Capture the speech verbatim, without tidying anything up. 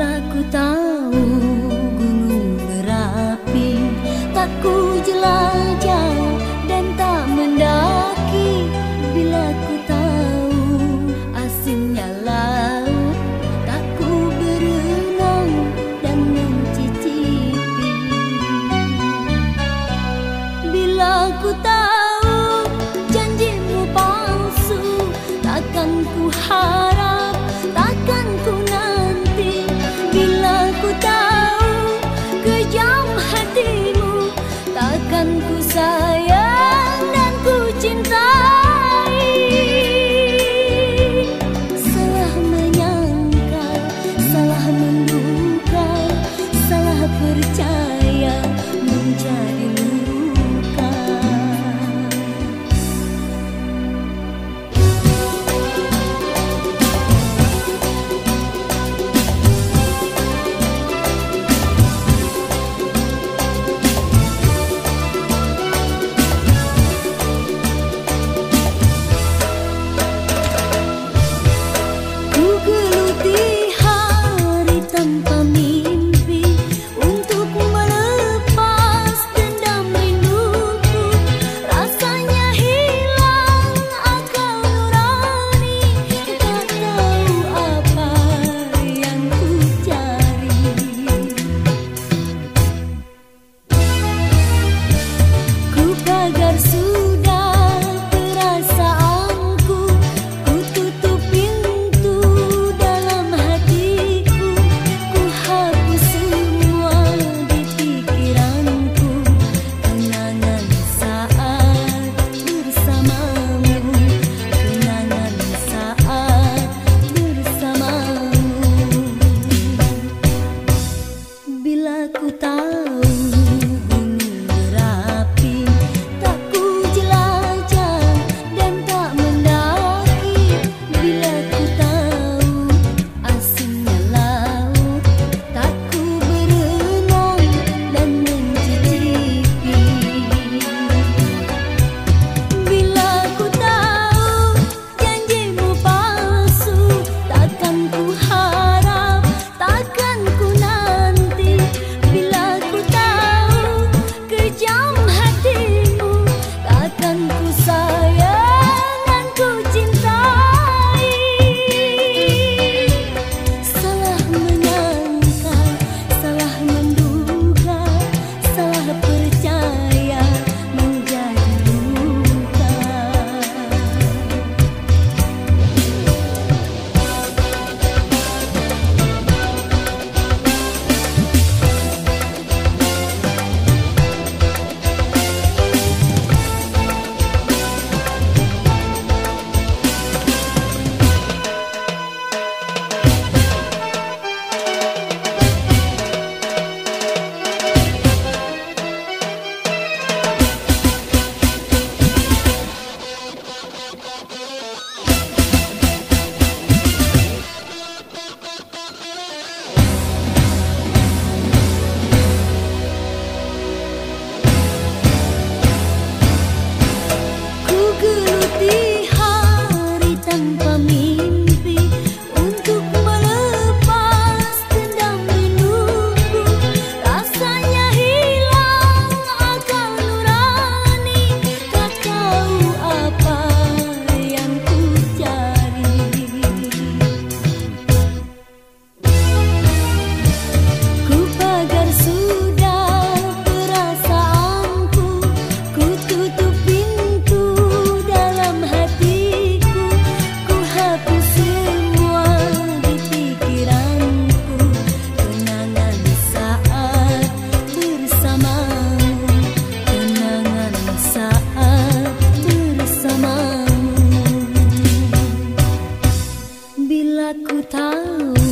Bila ku tahu gunung berapi, tak ku jelajah dan tak mendaki. Bila ku tahu asinnya laut, tak ku berenang dan mencicipi. Bila ku tahu janjimu palsu, takkan ku harap, takkan ku nanti. Bila ku tahu kejam hatimu, takkan ku sayang dan ku cintai. Salah menyangka, salah menduga, salah percaya menjadi luka. Agar sudah perasaanku, ku tutup pintu dalam hatiku, ku hapus semua di pikiranku. Kenangan saat bersamamu, kenangan saat bersamamu. Bila ku tahu bila ku tahu